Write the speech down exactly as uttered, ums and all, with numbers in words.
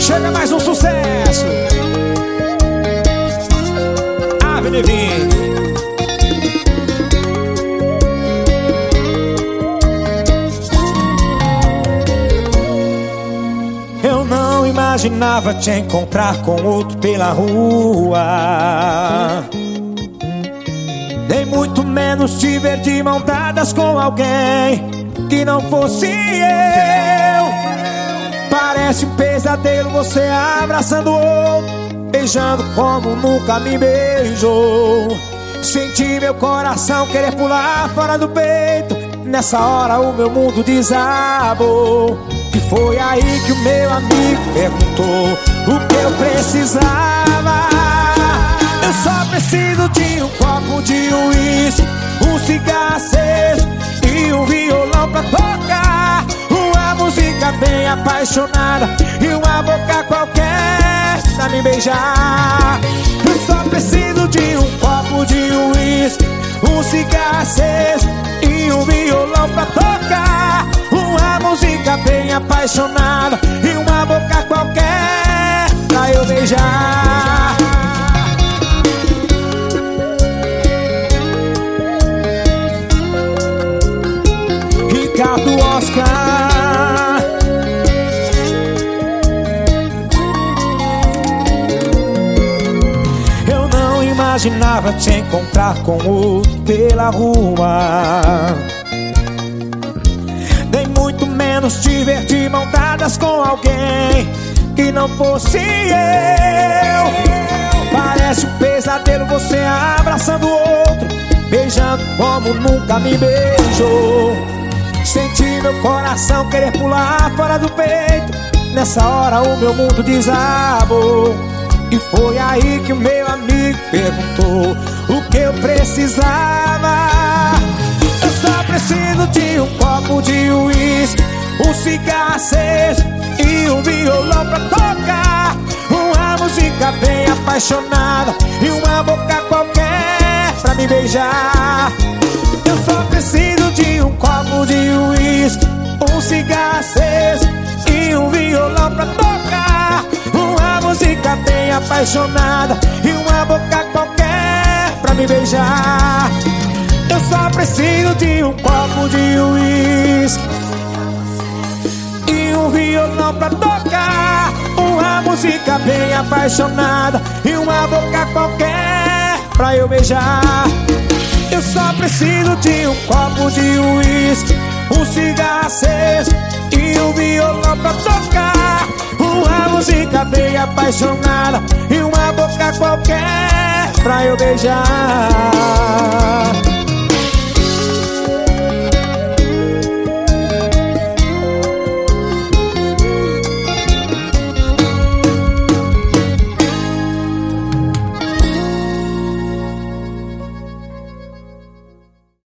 Chega mais um sucesso. Ave Neville. Eu não imaginava te encontrar com outro pela rua, nem muito menos te ver de mão dadas com alguém que não fosse eu. Parece um pesadelo você abraçando outro, beijando como nunca me beijou. Senti meu coração querer pular fora do peito. Nessa hora o meu mundo desabou. E foi aí que o meu amigo perguntou o que eu precisava. Eu só preciso de um copo de uísque, um cigarro aceso e um violão pra tocar, uma música bem apaixonada e uma boca qualquer pra me beijar. Eu só preciso de um copo de uísque, um cigarro aceso e um violão pra tocar, uma música bem apaixonada e uma boca qualquer pra eu beijar. Ricardo Oscar. Eu não imaginava te encontrar com outro pela rua, nem muito menos te ver de mão dadas com alguém que não fosse eu. Parece um pesadelo você abraçando outro, beijando como nunca me beijou. Senti meu coração querer pular fora do peito. Nessa hora o meu mundo desabou. E foi aí que o meu amigo perguntou o que eu precisava. Eu só preciso de um copo de uísque, um cigarro aceso e um violão pra tocar, uma música bem apaixonada e uma boca qualquer pra me beijar. Eu só preciso de um copo de uísque, um cigarro aceso e um violão pra tocar, uma música bem apaixonada e uma boca qualquer pra me beijar. Eu só preciso de um copo de uísque e um violão pra tocar, uma música bem apaixonada e uma boca qualquer pra eu beijar. Eu só preciso de um copo de uísque, um cigarro aceso e um violão pra tocar, uma música bem apaixonada e uma boca qualquer pra eu beijar.